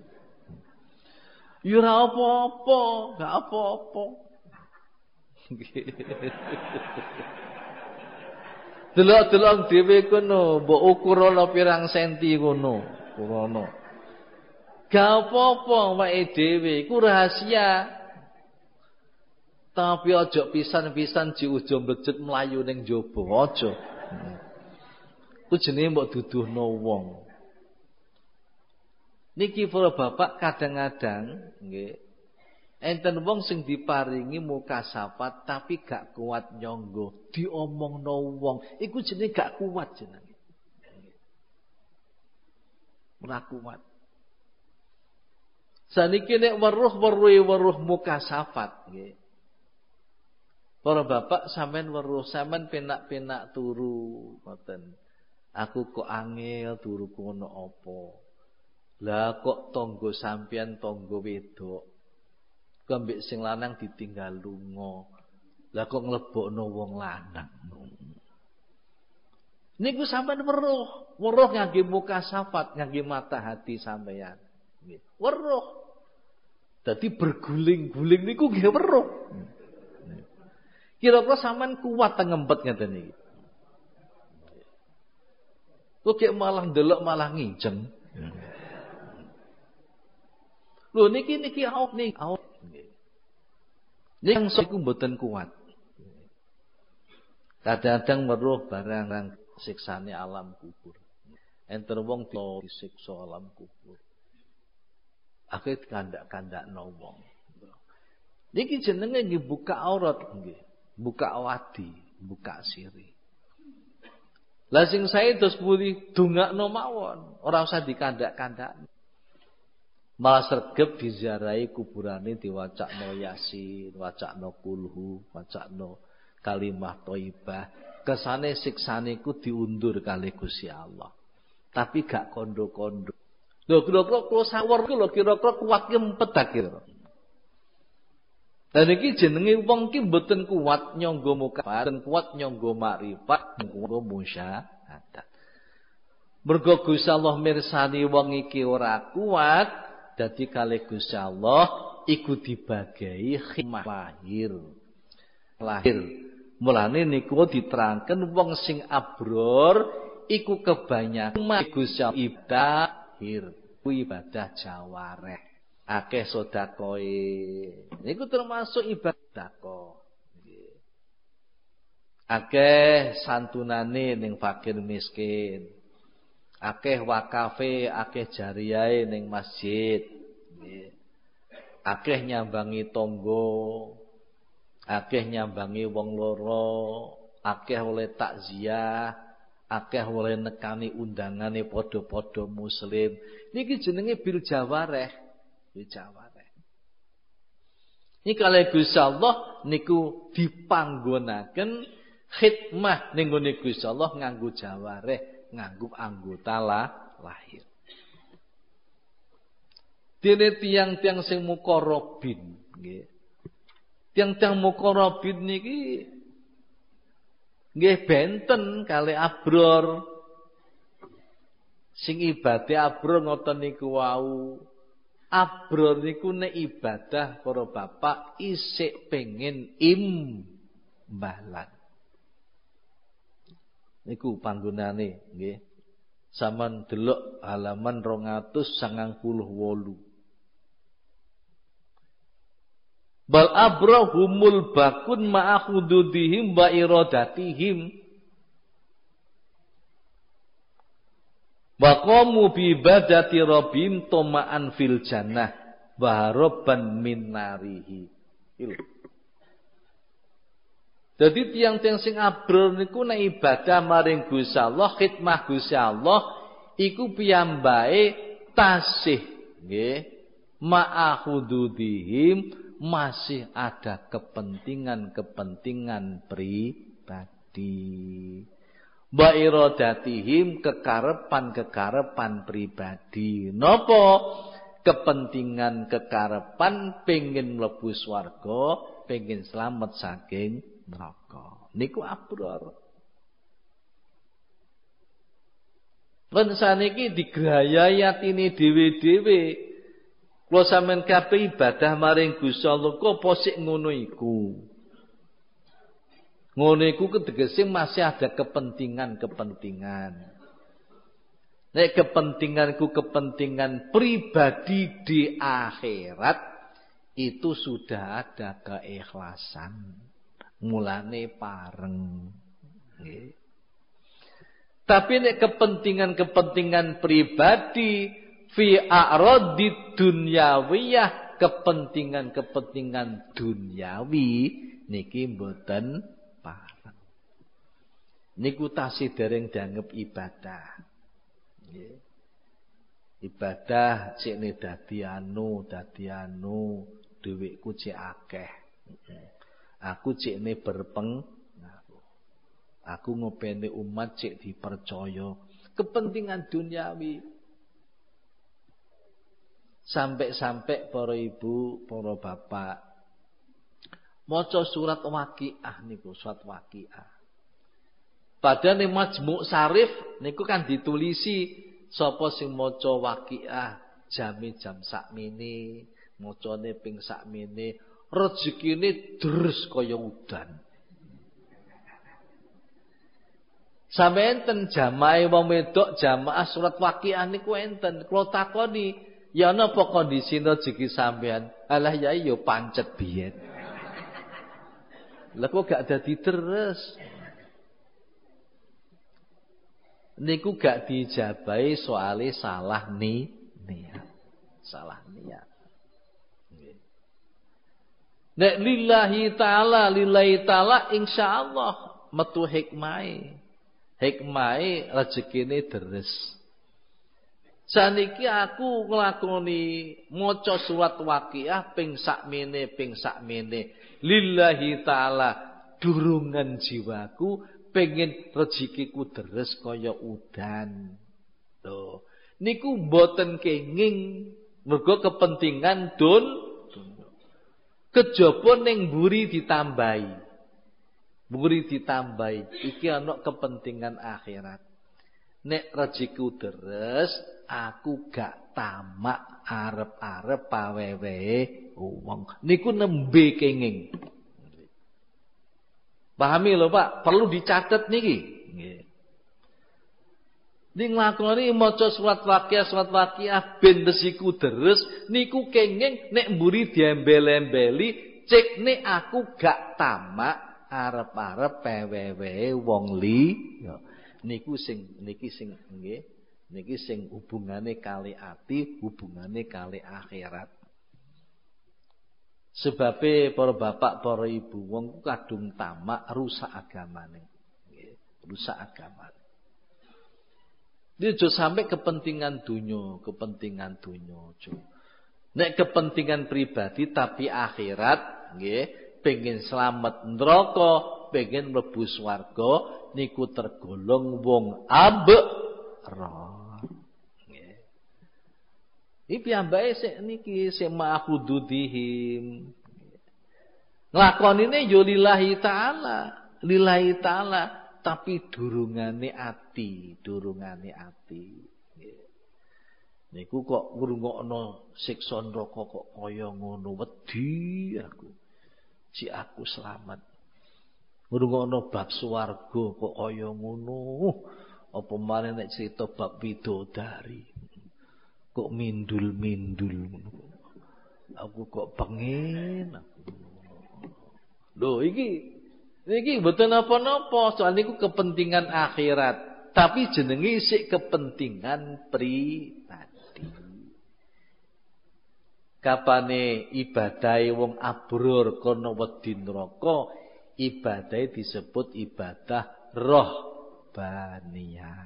Ya ora apa-apa, gak apa-apa. Delok-delok dhewe kono, mbok ukur ana pirang senti kono, kurono. Gak apa-apa wae dhewe, iku rahasia. Tapi aja pisan-pisan ji ujo mlejet mlayu ning njaba, aja. Ku jenenge mbok duduhno wong. Niki para bapak kadang-kadang nggih enten wong sing diparingi mukasafat tapi gak kuat nyangga, diomongno wong, iku jenenge gak kuat jenenge. Ora kuat. Saniki nek weruh mukasafat nggih. Para bapak sampean weruh, sampean penak-penak turu ngoten. Aku kok angel turu kono apa? Lah kok tangga sampean tangga wedok. Kok mbek sing lanang ditinggal lunga. Lah kok nglebokno wong lanang. Niku sampean weruh ngangge mukasafat, ngangge mata hati sampean. Nggih. Weruh. Dadi berguling-guling niku nggih weruh. Kira-kira sampean kuat ngempet ngeten iki. Kok malah ndelok malah ngijeng. Lho niki out nih, out. Ning iku mboten kuat. Kadang-kadang weruh barang siksane alam kubur. Enten wong disiksa alam kubur. Akhire kandak-kandakno wong. Niki jenenge nggih buka aurat nggih. Buka awadi, buka siri. Lah sing sae dos pundi dongakno mawon, ora usah dikandak-kandak. Malah sregep diziarahi kuburane diwacakno Yasin, wacakno kulhu, wacakno kalimah thayyibah. Kesane siksane ku diundur kali Gusti Allah. Tapi gak kondo-kondo. Lho kira-kira kula sawur ku lho kira-kira kuat ki empet ta kira. Dan iki jenenge wong ki mboten kuat nyangga muka, mboten kuat nyangga makrifat, nyangga musyahadat. Mergo Gusti Allah mirsani wong iki ora kuat, dadi kalih Gusti Allah iku dibagi khimah lahir. Mulane niku diterangken wong sing abror iku kebanyakan Gusti Allah ibadah jawareh. Akeh sedekahe. Niku termasuk ibadah kok. Akeh santunane ning fakir miskin. Akeh wakafe, akeh jariyahe ning masjid. Akeh nyambangi tangga. Akeh nyambangi wong loro, akeh oleh takziah, akeh oleh nekani undangane padha-padha muslim. Niki jenenge bil jawareh. Bil jawareh. Ini kalih Gusti Allah niku dipanggonaken khidmah ning gone Gusti Allah nganggo jawareh, nganggo anggota lahir. Dene tiang-tiang sing muqarrabin nggih. Tiang-tiang muqarrabin niki nggih benten kalih abror. Sing ibadah abror ngoten niku wau. Abror niku nek ibadah para bapak isik pengen imbalan. Niku panggonane nggih. Saman delok halaman 298. Bal abrahumul bakun ma'a hududihim wa iradatihim. Wa qamu bi ibadati rabbim toma'an fil jannah wa haraban min narihi. Jadi tiang-tiang sing abror niku nek ibadah maring Gusti Allah, khidmah Gusti Allah iku piyambake tasih nggih ma'a hududihim masih ada kepentingan-kepentingan pribadi. Wa iradatihim kekarepan-kekarepan pribadi. Napa? Kepentingan kekarepan pengin mlebu swarga, pengin selamat saking neraka. Niku abror. Lan saniki digrayayatine dhewe-dhewe. Kula sampean kabeh ibadah maring Gusti Allah kok apa sik ngono iku? Ngono iku tegese masih ada kepentingan-kepentingan. Nek kepentinganku kepentingan pribadi di akhirat itu sudah ada keikhlasan. Mulane pareng. Nggih. Tapi nek kepentingan-kepentingan pribadi fi a'radid dunyawiyah, kepentingan-kepentingan duniawi niki mboten pareng. Niku tasih dereng dianggep ibadah. Nggih. Ibadah cikne dadi anu, dhuwitku cek akeh. Aku cikne berpengaruh. Aku ngopeni umat cek dipercaya. Kepentingan duniawi. Sampai-sampai para ibu, para bapak maca surat Waqiah niku, surat Waqiah. Padahal ning Majmu' Syarif niku kan ditulisi sapa sing maca Waqiah jame jam sakmene, macane ping sakmene, rezekine deres kaya udan. Sampe enten jamaah wong wedok jamaah surat Waqiah niku enten. Kula takoni, ya napa kondisine rezeki sampean? Alah ya iya pancet biyen. Lah kok gak dadi deres? Niku gak dijabahi soale salah niat. Salah niat. Nek lillahi ta'ala insyaallah metu hikmahe. Hikmahe rezekine deres. Saniki aku nglakoni maca surat Waqiah ping sakmene. Lillahi ta'ala durungan jiwaku pengen rezekiku deres kaya udan. Lho, niku mboten kenging mergo kepentingan dunya. Kejaba ning mburi ditambahi. Mburi ditambahi iki ana kepentingan akhirat. Nek rezekiku deres, aku gak tamak arep-arep pawewehe wong. Niku nembe kenging. Pahami lho Pak, perlu dicatet niki. Nggih. Ning nglakoni maca surat Waqiah ben resiku deres niku kenging nek mburi diembel-embeli cekne aku gak tamak arep-arep pewewehe wong liya. Niki sing nggih. Niki sing hubungane kali ati, hubungane kali akhirat. Sebabe para bapak, para ibu, wong kadung tamak rusak agamane. Nggih, rusak agamane. Dia aja sampai kepentingan dunya aja. Nek kepentingan pribadi tapi akhirat nggih, pengen selamat neraka, pengen mlebu swarga niku tergolong wong abrar. Nggih. Iki piyambake sik niki sik ma'khududihim. Nglakonine yo lillahi ta'ala, tapi durungane ati. Niku kok ngrungokno siksa neraka kok kaya ngono, wedi aku. Si aku selamat. Ngrungokno bab swarga kok kaya ngono. Apa maneh nek cerita bab bidodari. Kok mindul-mindul. Aku kok pengen. Lho iki mboten apa-apa, soal niku kepentingan akhirat, tapi jenenge isih kepentingan pribadi. Kapane ibadahe wong abrur kono wedi neraka, ibadahe disebut ibadah rohbaniyah.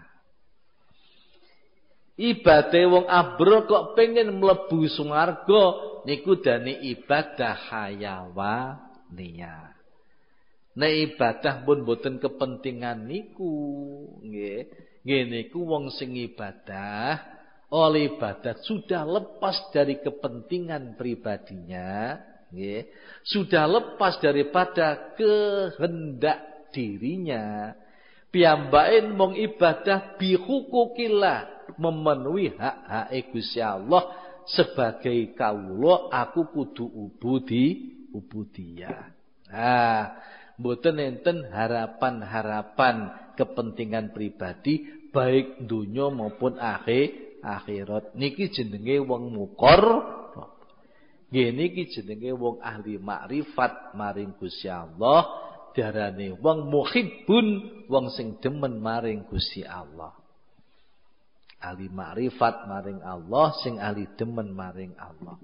Ibadahe wong abrur kok pengen mlebu swarga niku dene ibadah hayawaniyah. Nek ibadah pun boten kepentingan niku, nggih. Nggih niku wong sing ibadah, oleh ibadah sudah lepas dari kepentingan pribadinya, nggih. Sudah lepas daripada kehendak dirinya. Piyambake mung ibadah bi hukukillah, memenuhi hak-hak Gusti Allah sebagai kawula aku kudu ubudiyah. Nah, mboten enten harapan-harapan kepentingan pribadi baik dunya maupun akhirat. Niki jenenge wong mukor. Nggih niki jenenge wong ahli makrifat maring Gusti Allah, diarani wong muhibbun, wong sing demen maring Gusti Allah. Ahli makrifat maring Allah, sing ahli demen maring Allah.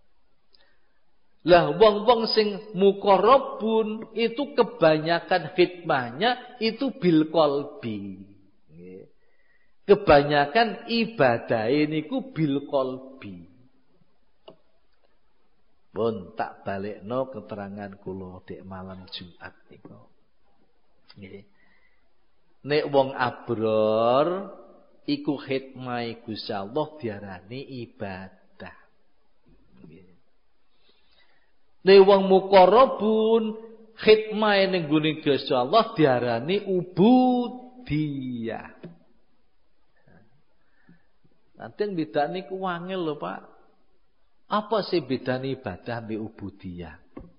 Lah wong-wong sing muqarrabun itu kebanyakan khidmahnya itu bil qalbi. Kebanyakan ibadahe niku bil qalbi. Pun tak balekno keterangan kula dek malam Jumat niku. Nggih. Nek wong abror iku khidmah Gusti Allah diarani ibadah. Nggih. Nek wong muqarrabun khidmah ning gune Gusti Allah diarani ubudiyah. Nanti yang bedane ku wangel lho, Pak. Apa sih bedane ibadah mbek ubudiyah?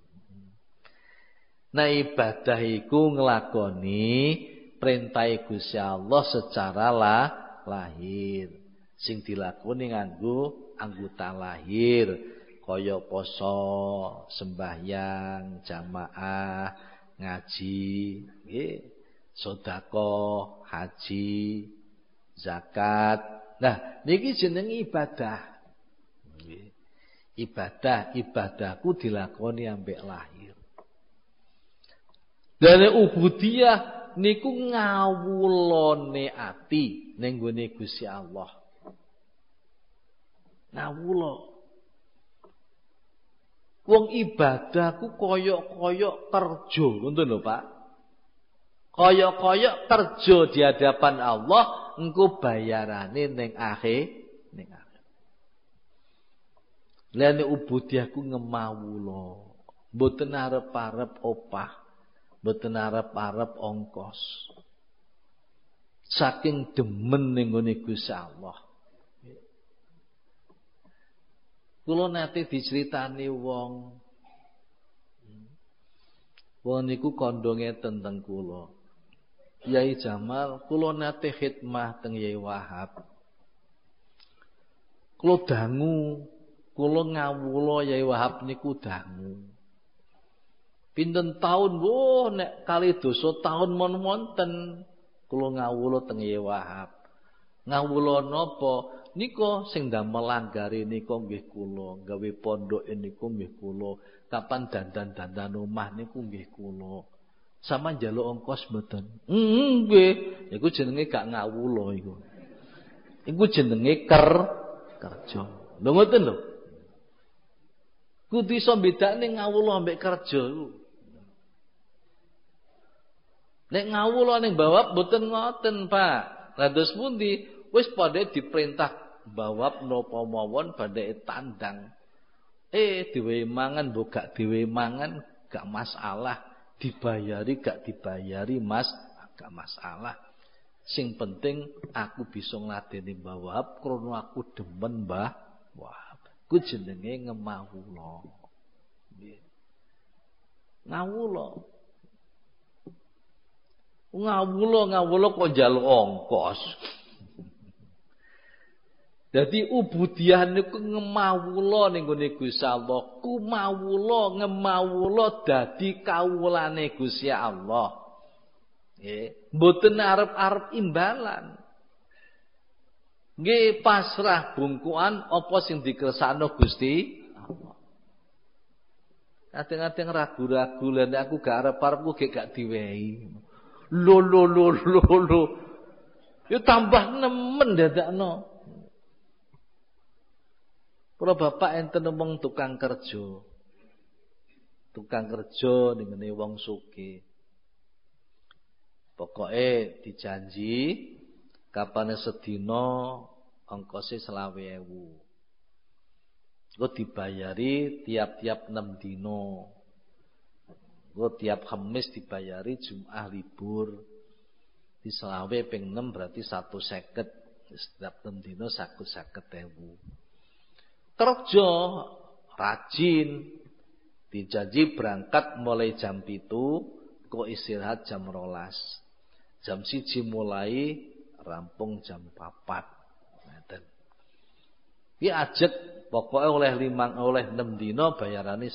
Nah, ibadah iku nglakoni perintah Gusti Allah secara lahir. Sing dilakoni nganggo anggota lahir. Kaya poso, sembahyang, jamaah, ngaji, nggih, sedekah, haji, zakat. Nah, niki jenenge ibadah. Nggih. Ibadahku dilakoni ambek lahir. Dene ubudiyah niku ngawulane ati ning gone Gusti Allah. Ngawula. Wong ibadahku koyok-koyok kerja, ngoten lho Pak. Koyok-koyok kerja di hadapan Allah, engko bayarane ning akhir. Lah nek ubudiyahku ngemawula, mboten arep-arep opah, mboten arep-arep ongkos. Saking demen ning ngene Gusti Allah. Kula nate diceritani wong niku kandhane tentang kula. Yai Jamal, kula nate khidmah teng Yai Wahab. Kula dangu, kula ngawula Yai Wahab niku dangu. Pinten taun, nek kali dosa taun mon wonten kula ngawula teng Yai Wahab. Ngawula napa? Nika sing ndamel langgare nika nggih kula, gawe pondoke niku nggih kula, kapan dandan-dandan omah niku nggih kula. Sama njaluk ongkos mboten? Nggih, iku jenenge gak ngawula iku. Iku jenenge kerja. Lho ngoten lho. Kudu iso bedakne ngawula ambek kerja iku. Nek ngawula ning bawab mboten ngoten, Pak. Kados pundi? Wis padha diperintah bawab napa mawon badhe tandang. Diwehi mangan mbok gak diwehi mangan gak masalah. Dibayari gak dibayari Mas, gak masalah. Sing penting aku bisa ngladeni Mbah Wahab krana aku demen Mbah Wahab. Ku jenenge ngemawula. Nggih. Ngawula kok njaluk ongkos. Dadi ubudiyah niku ngemawula ning gone Gusti Allah. Kumawula ngemawula dadi kawulane Gusti Allah. Nggih, mboten arep-arep imbalan. Nggih pasrah bungkuan apa sing dikersakno Gusti Allah. Kadang-kadang ragu-ragu lan aku gak arep-arep ku gak diwehi. Lho. Yo tambah nemen dadakno. Para bapak enten omong tukang kerja. Tukang kerja ning ngene wong sugih. Pokoke dijanji kapane sedina ongkose 20.000. Engko dibayari tiap-tiap 6 dina. Engko tiap Kamis dibayari Jumat libur. Di 20 ping 6 berarti 150. Setiap 6 dina 150.000. Kerja rajin dijanji berangkat mulai jam 7 kok istirahat jam 12. Jam 1 mulai rampung jam 4. Ngoten. Ki ajeg pokoke oleh 6 dina bayarane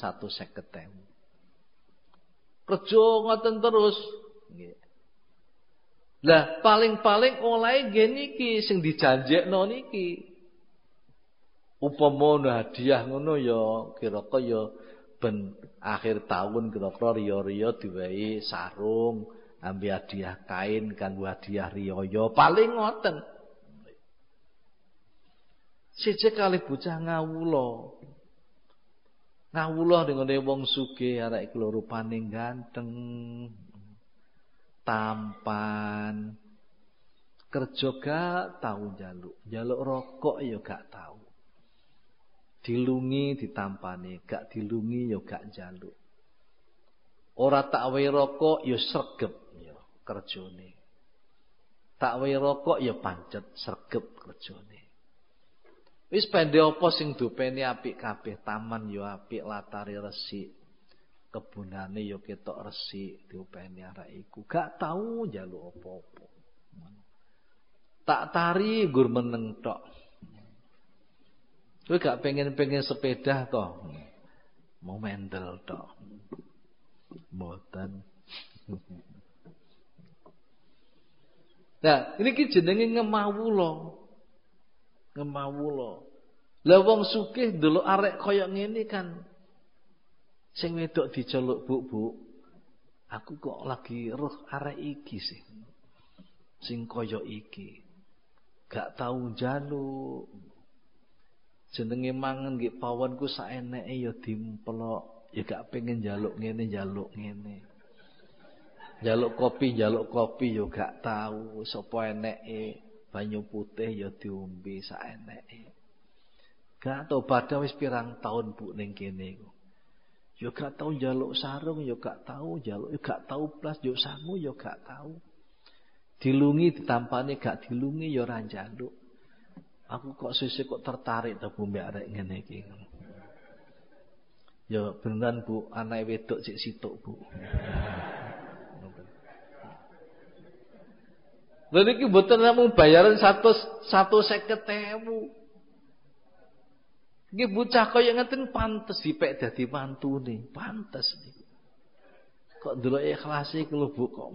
150.000. Kerja ngoten terus. Nggih. Lah paling-paling oleh nggih niki sing dijanjekno niki. Upama hadiah ngono ya kira-kira ya ben akhir tahun kira-kira riya-riya diwehi sarung, ambil hadiah kain kanggo hadiah riyaya, paling ngoten. Siji kali bocah ngawula. Ngawula ning ngene wong sugih arek iki lho rupane ganteng, tampan. Kerja gak tau njaluk rokok ya gak tau. Dilungi ditampani, gak dilungi ya gak njaluk. Ora tak wehi rokok ya sregep ya kerjane. Tak wehi rokok ya pancet sregep kerjane. Wis pende apa sing dopene apik kabeh, taman ya apik, latare resik. Kebunane ya ketok resik, diopeni arek iku. Gak tau njaluk apa-apa. Tak tari gur meneng tok. Kowe gak pengen sepeda toh. Mau mendel toh. Mboten. Nah, ini ki jenenge ngemawula. Ngemawula. Lah wong sugih ndelok arek kaya ngene kan sing wedok diceluk, "Bu, aku kok lagi roh arek iki sih. Sing kaya iki. Gak tau njaluk. Jenenge mangan nggih pawonku saeneke ya dimplok, ya gak pengen njaluk ngene. Njaluk kopi ya gak tahu sapa eneke, banyu putih ya diombe saeneke. Gak tau padha wis pirang taun Bu ning kene iku. Ya gak tau njaluk sarung, ya gak tau njaluk, ya gak tau plas njuk sangu ya gak tau. Dilungi ditampani gak dilungi ya ora njaluk. Aku kok sesuk kok tertarik ta Bu mbek arek ngene iki. Ya beneran Bu, anake wedok sik situk Bu. Lha niki mboten namung bayaran 150.000. Nggih bocah kaya ngeten pantes dipek dadi mantune, pantes niku. Kok ndelok ikhlase iku lho Bu kok.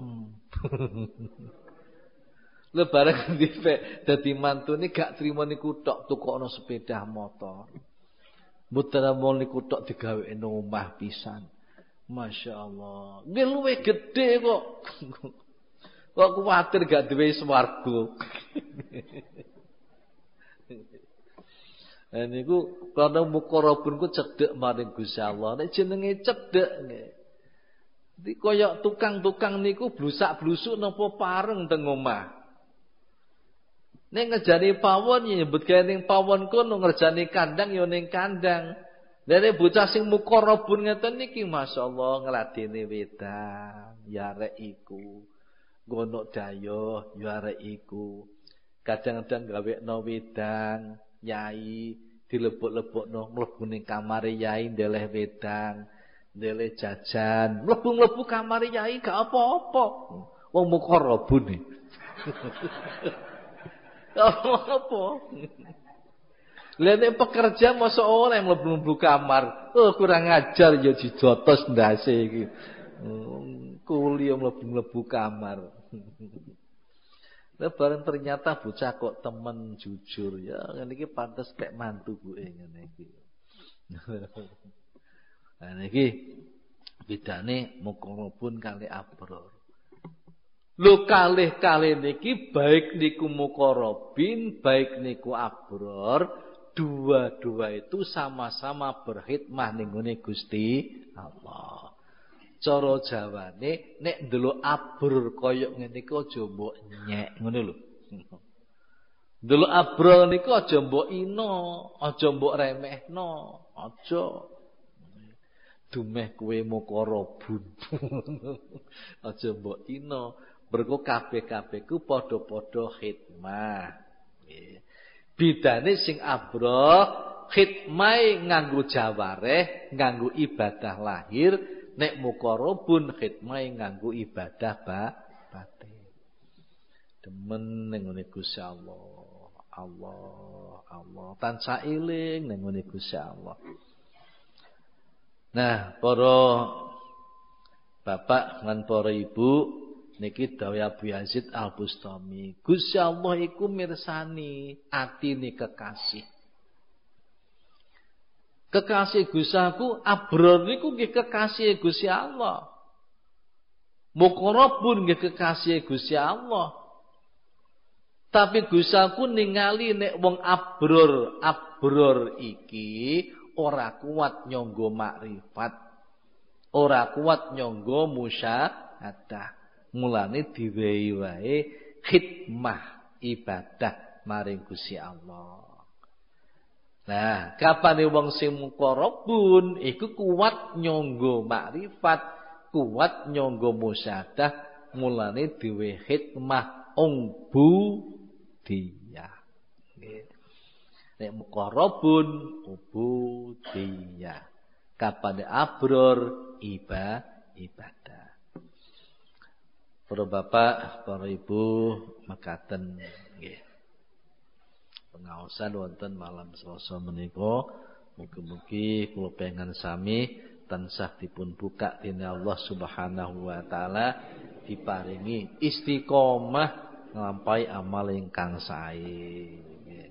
Lha bareng dipek dadi mantune gak trimo niku tok tukokno sepeda motor. Mboten namung niku tok digawekno omah pisan. Masyaallah. Nggih luwih gedhe kok. Kok kuwatir gak duwe swarga. Niku kana muqarrabun ku cedhek maring Gusti Allah. Nek jenenge cedhek nggih. Dadi kaya tukang-tukang niku blusak-blusuk napa pareng teng omah. Nek ngerjani pawon ya nyebut gawe ning pawon kono, ngerjani kandang ya ning kandang. Dene bocah sing muqarrabun ngeten niki masyaallah ngladeni wedang, ya arek iku. Gonok dayoh ya arek iku. Kadang-kadang gawekno wedang, yai dilebok-lebokno mlebu ning kamare yai ndeleh wedang, ndeleh jajan, mlebu-mlebu kamare yai gak apa-apa. Wong muqarrabun iki. Apa? Lha pekerja mosok oleh mlebu-mlebu kamar. Oh kurang ajar ya dijotos ndase iki. Kuli mlebu-mlebu kamar. Lah bareng ternyata bocah kok temen jujur ya ngene iki pantes kek mantu buke ngene iki. Nah niki bedane muqarrabun kali abror. Lho kalih-kalih niki baik niku muqarrabin, baik niku abror, dua-dua itu sama-sama berkhidmah ning ngene Gusti Allah. Cara Jawane nek ndelok abror kaya ngene iki aja mbok nyek, ngono lho. Ndelok abror niku aja mbok ino, aja mbok remehno, aja. Dumeh kowe muqarrabun. Aja mbok ino. Mergo kabeh-kabeh ku padha-padha khidmah. Nggih. Bidane sing abror khidmah nganggo jawareh, nganggo ibadah lahir, nek muqarrabun khidmah nganggo ibadah batin. Demen ning ngene Gusti Allah. Allah tansah eling ning ngene Gusti Allah. Nah, para bapak lan para ibu niki dawuh Abu Yazid Al-Bustami, Gusti Allah iku mirsani atine kekasih. Kekasih Gusti aku abror niku nggih kekasih Gusti Allah. Muqarrabun nggih kekasih Gusti Allah. Tapi Gusti aku ningali nek wong abror iki ora kuat nyangga makrifat, ora kuat nyangga musyahadah. Mulane diwehi wae khidmah ibadah maring Gusti Allah. Nah, kapane wong sing muqarrabun iku kuat nyangga makrifat, kuat nyangga musyahadah, mulane diwehi khidmah ubudiyah. Nggih. Nek muqarrabun ubudiyah. Kapane abror ibadah. Para bapak, para ibu mekaten nggih. Pengaosan wonten malam Selasa menika mugi-mugi kula pengen sami tansah dipun buka dening Allah Subhanahu wa taala diparingi istiqomah nglampahi amal ingkang sae.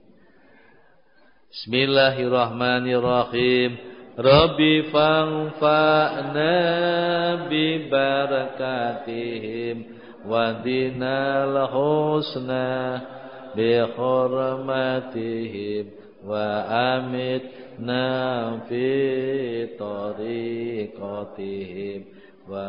Bismillahirrahmanirrahim. Rabbi fa'na bi barakatihim wa dinal husna bi hurmatihim wa amitna fi tariqatihim wa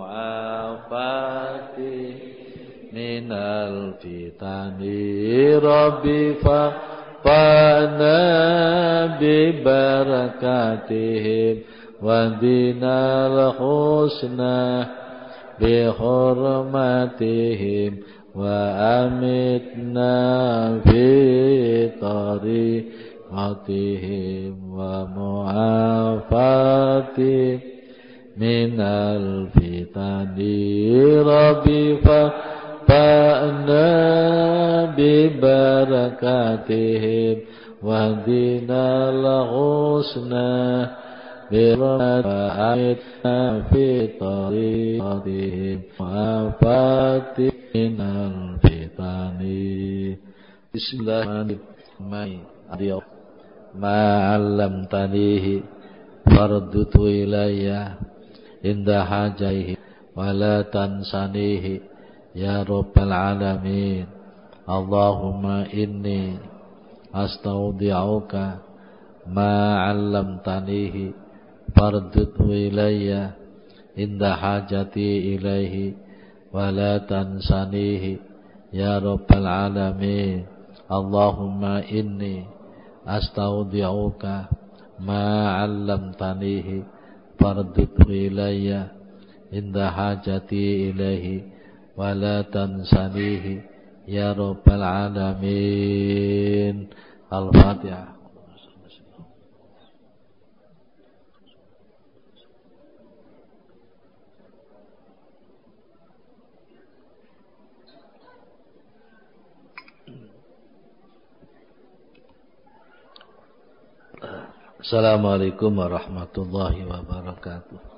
mu'afatihim minal fitani Rabbi fa'na bi barakatihim wa dinal husna bi hurmatihim wa amitna fi tariqatihim wa mu'afatihim minal fitani Rabbi fa'na bi barakatihim wa dinal husna bi rahmatina fi tariqatihim wa fatinal fitani. Bismillahirrahmanirrahim. Ma'allamtanihi fardutu ilayya inda hajaihi wa la tansanihi ya rabbal alamin. Allahumma inni astaudi'uka ma 'allamtanihi fardudhu ilayya inda hajati ilaihi wa la tansanihi ya rabbal alamin. Allahumma inni astaudi'uka ma 'allamtanihi fardudhu ilayya inda hajati ilaihi wa la tansanihi ya rabbal alamin. Al-Fatihah. Assalamualaikum warahmatullahi wabarakatuh.